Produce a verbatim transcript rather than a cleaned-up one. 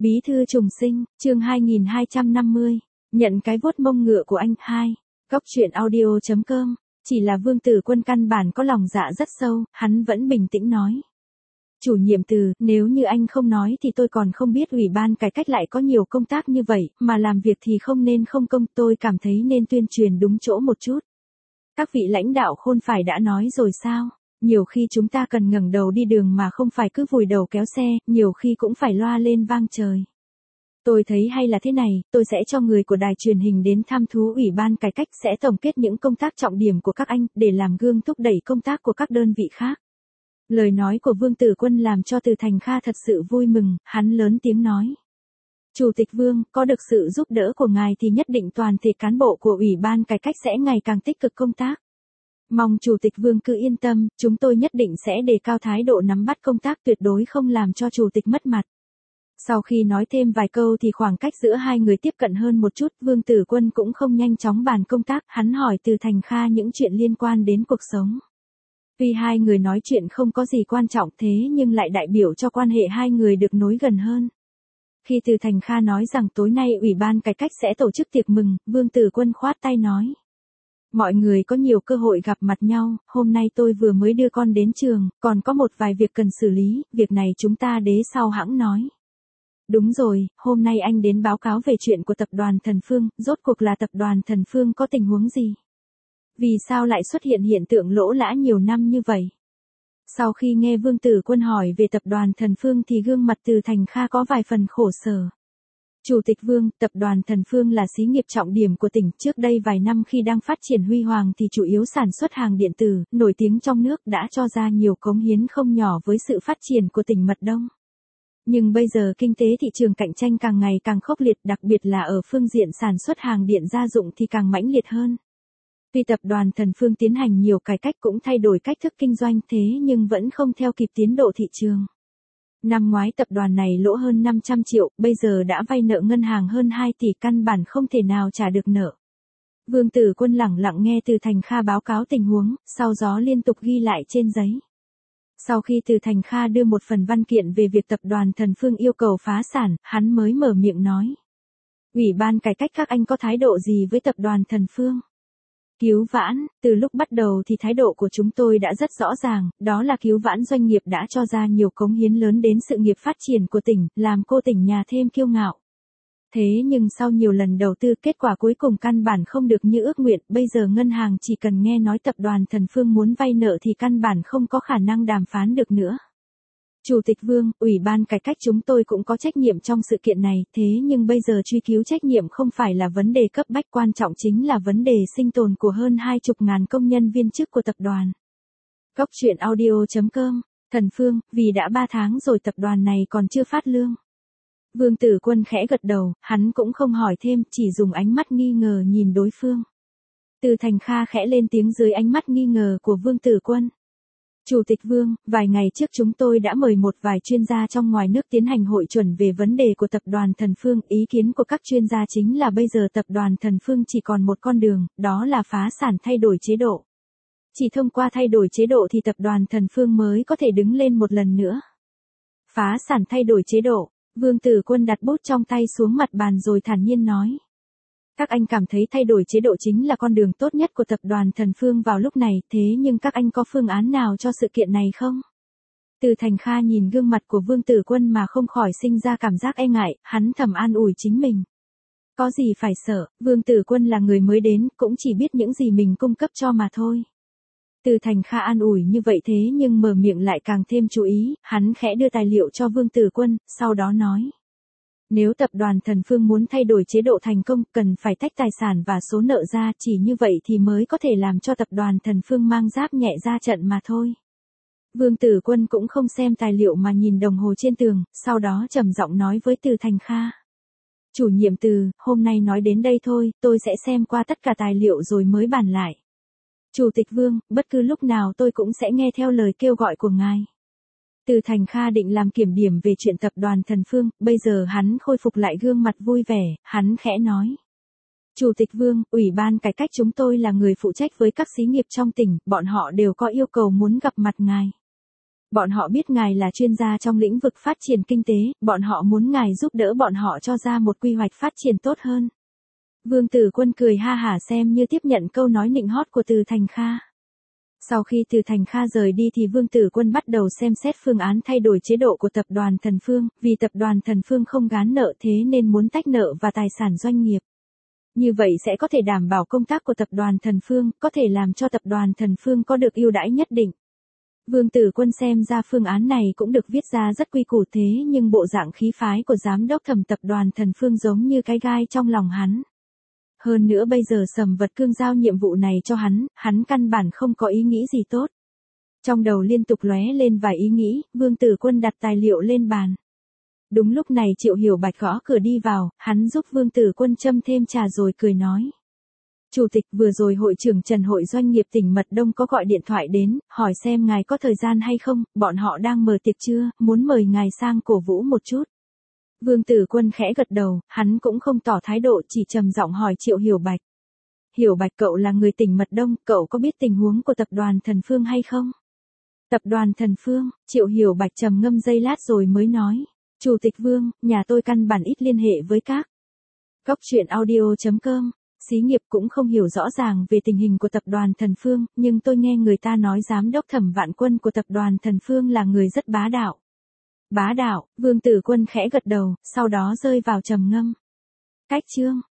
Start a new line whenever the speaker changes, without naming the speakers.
Bí thư trùng sinh, chương hai nghìn hai trăm năm mươi, nhận cái vuốt mông ngựa của anh. Hai, Góc truyện audio chấm com, chỉ là Vương Tử Quân căn bản có lòng dạ rất sâu, hắn vẫn bình tĩnh nói. Chủ nhiệm Từ, nếu như anh không nói thì tôi còn không biết ủy ban cải cách lại có nhiều công tác như vậy, mà làm việc thì không nên không công, tôi cảm thấy nên tuyên truyền đúng chỗ một chút. Các vị lãnh đạo khôn phải đã nói rồi sao? Nhiều khi chúng ta cần ngẩng đầu đi đường mà không phải cứ vùi đầu kéo xe, nhiều khi cũng phải loa lên vang trời. Tôi thấy hay là thế này, tôi sẽ cho người của đài truyền hình đến thăm thú ủy ban cải cách, sẽ tổng kết những công tác trọng điểm của các anh, để làm gương thúc đẩy công tác của các đơn vị khác. Lời nói của Vương Tử Quân làm cho Từ Thành Kha thật sự vui mừng, hắn lớn tiếng nói. Chủ tịch Vương, có được sự giúp đỡ của ngài thì nhất định toàn thể cán bộ của ủy ban cải cách sẽ ngày càng tích cực công tác. Mong Chủ tịch Vương cứ yên tâm, chúng tôi nhất định sẽ đề cao thái độ nắm bắt công tác, tuyệt đối không làm cho Chủ tịch mất mặt. Sau khi nói thêm vài câu thì khoảng cách giữa hai người tiếp cận hơn một chút, Vương Tử Quân cũng không nhanh chóng bàn công tác, hắn hỏi Từ Thành Kha những chuyện liên quan đến cuộc sống. Vì hai người nói chuyện không có gì quan trọng thế nhưng lại đại biểu cho quan hệ hai người được nối gần hơn. Khi Từ Thành Kha nói rằng tối nay ủy ban cải cách sẽ tổ chức tiệc mừng, Vương Tử Quân khoát tay nói. Mọi người có nhiều cơ hội gặp mặt nhau, hôm nay tôi vừa mới đưa con đến trường, còn có một vài việc cần xử lý, việc này chúng ta đế sau hãng nói. Đúng rồi, hôm nay anh đến báo cáo về chuyện của tập đoàn Thần Phương, rốt cuộc là tập đoàn Thần Phương có tình huống gì? Vì sao lại xuất hiện hiện tượng lỗ lã nhiều năm như vậy? Sau khi nghe Vương Tử Quân hỏi về tập đoàn Thần Phương thì gương mặt Từ Thành Kha có vài phần khổ sở. Chủ tịch Vương, tập đoàn Thần Phương là xí nghiệp trọng điểm của tỉnh, trước đây vài năm khi đang phát triển huy hoàng thì chủ yếu sản xuất hàng điện tử, nổi tiếng trong nước, đã cho ra nhiều cống hiến không nhỏ với sự phát triển của tỉnh Mật Đông. Nhưng bây giờ kinh tế thị trường cạnh tranh càng ngày càng khốc liệt, đặc biệt là ở phương diện sản xuất hàng điện gia dụng thì càng mãnh liệt hơn. Tuy tập đoàn Thần Phương tiến hành nhiều cải cách cũng thay đổi cách thức kinh doanh thế nhưng vẫn không theo kịp tiến độ thị trường. Năm ngoái tập đoàn này lỗ hơn năm trăm triệu, bây giờ đã vay nợ ngân hàng hơn hai tỷ, căn bản không thể nào trả được nợ. Vương Tử Quân lẳng lặng nghe Từ Thành Kha báo cáo tình huống, sau đó liên tục ghi lại trên giấy. Sau khi Từ Thành Kha đưa một phần văn kiện về việc tập đoàn Thần Phương yêu cầu phá sản, hắn mới mở miệng nói. Ủy ban cải cách các anh có thái độ gì với tập đoàn Thần Phương? Cứu vãn, từ lúc bắt đầu thì thái độ của chúng tôi đã rất rõ ràng, đó là cứu vãn doanh nghiệp đã cho ra nhiều cống hiến lớn đến sự nghiệp phát triển của tỉnh, làm cô tỉnh nhà thêm kiêu ngạo. Thế nhưng sau nhiều lần đầu tư kết quả cuối cùng căn bản không được như ước nguyện, bây giờ ngân hàng chỉ cần nghe nói tập đoàn Thần Phương muốn vay nợ thì căn bản không có khả năng đàm phán được nữa. Chủ tịch Vương, ủy ban cải cách chúng tôi cũng có trách nhiệm trong sự kiện này, thế nhưng bây giờ truy cứu trách nhiệm không phải là vấn đề cấp bách, quan trọng chính là vấn đề sinh tồn của hơn hai chục ngàn công nhân viên chức của tập đoàn. Góc truyện audio chấm com, Thần Phương, vì đã ba tháng rồi tập đoàn này còn chưa phát lương. Vương Tử Quân khẽ gật đầu, hắn cũng không hỏi thêm, chỉ dùng ánh mắt nghi ngờ nhìn đối phương. Từ Thành Kha khẽ lên tiếng dưới ánh mắt nghi ngờ của Vương Tử Quân. Chủ tịch Vương, vài ngày trước chúng tôi đã mời một vài chuyên gia trong ngoài nước tiến hành hội chuẩn về vấn đề của tập đoàn Thần Phương. Ý kiến của các chuyên gia chính là bây giờ tập đoàn Thần Phương chỉ còn một con đường, đó là phá sản, thay đổi chế độ. Chỉ thông qua thay đổi chế độ thì tập đoàn Thần Phương mới có thể đứng lên một lần nữa. Phá sản, thay đổi chế độ, Vương Tử Quân đặt bút trong tay xuống mặt bàn rồi thản nhiên nói. Các anh cảm thấy thay đổi chế độ chính là con đường tốt nhất của tập đoàn Thần Phương vào lúc này, thế nhưng các anh có phương án nào cho sự kiện này không? Từ Thành Kha nhìn gương mặt của Vương Tử Quân mà không khỏi sinh ra cảm giác e ngại, hắn thầm an ủi chính mình. Có gì phải sợ, Vương Tử Quân là người mới đến, cũng chỉ biết những gì mình cung cấp cho mà thôi. Từ Thành Kha an ủi như vậy thế nhưng mở miệng lại càng thêm chú ý, hắn khẽ đưa tài liệu cho Vương Tử Quân, sau đó nói. Nếu tập đoàn Thần Phương muốn thay đổi chế độ thành công, cần phải tách tài sản và số nợ ra, chỉ như vậy thì mới có thể làm cho tập đoàn Thần Phương mang giáp nhẹ ra trận mà thôi. Vương Tử Quân cũng không xem tài liệu mà nhìn đồng hồ trên tường, sau đó trầm giọng nói với Từ Thành Kha. Chủ nhiệm Từ, hôm nay nói đến đây thôi, tôi sẽ xem qua tất cả tài liệu rồi mới bàn lại. Chủ tịch Vương, bất cứ lúc nào tôi cũng sẽ nghe theo lời kêu gọi của ngài. Từ Thành Kha định làm kiểm điểm về chuyện tập đoàn Thần Phương, bây giờ hắn khôi phục lại gương mặt vui vẻ, hắn khẽ nói. Chủ tịch Vương, ủy ban cải cách chúng tôi là người phụ trách với các xí nghiệp trong tỉnh, bọn họ đều có yêu cầu muốn gặp mặt ngài. Bọn họ biết ngài là chuyên gia trong lĩnh vực phát triển kinh tế, bọn họ muốn ngài giúp đỡ bọn họ cho ra một quy hoạch phát triển tốt hơn. Vương Tử Quân cười ha hả xem như tiếp nhận câu nói nịnh hót của Từ Thành Kha. Sau khi Từ Thành Kha rời đi thì Vương Tử Quân bắt đầu xem xét phương án thay đổi chế độ của tập đoàn Thần Phương, vì tập đoàn Thần Phương không gán nợ thế nên muốn tách nợ và tài sản doanh nghiệp. Như vậy sẽ có thể đảm bảo công tác của tập đoàn Thần Phương, có thể làm cho tập đoàn Thần Phương có được ưu đãi nhất định. Vương Tử Quân xem ra phương án này cũng được viết ra rất quy củ thế nhưng bộ dạng khí phái của giám đốc thẩm tập đoàn Thần Phương giống như cái gai trong lòng hắn. Hơn nữa bây giờ Sầm Vật Cương giao nhiệm vụ này cho hắn, hắn căn bản không có ý nghĩ gì tốt. Trong đầu liên tục lóe lên vài ý nghĩ, Vương Tử Quân đặt tài liệu lên bàn. Đúng lúc này Triệu Hiểu Bạch gõ cửa đi vào, hắn giúp Vương Tử Quân châm thêm trà rồi cười nói. Chủ tịch, vừa rồi hội trưởng Trần hội doanh nghiệp tỉnh Mật Đông có gọi điện thoại đến, hỏi xem ngài có thời gian hay không, bọn họ đang mở tiệc trưa, muốn mời ngài sang cổ vũ một chút. Vương Tử Quân khẽ gật đầu, hắn cũng không tỏ thái độ, chỉ trầm giọng hỏi Triệu Hiểu Bạch. Hiểu Bạch, cậu là người tỉnh Mật Đông, cậu có biết tình huống của tập đoàn Thần Phương hay không? Tập đoàn Thần Phương, Triệu Hiểu Bạch trầm ngâm giây lát rồi mới nói. Chủ tịch Vương, nhà tôi căn bản ít liên hệ với các Cóc truyện audio chấm com. Xí nghiệp cũng không hiểu rõ ràng về tình hình của tập đoàn Thần Phương, nhưng tôi nghe người ta nói giám đốc Thẩm Vạn Quân của tập đoàn Thần Phương là người rất bá đạo. Bá đạo, Vương Tử Quân khẽ gật đầu, sau đó rơi vào trầm ngâm. Cách chương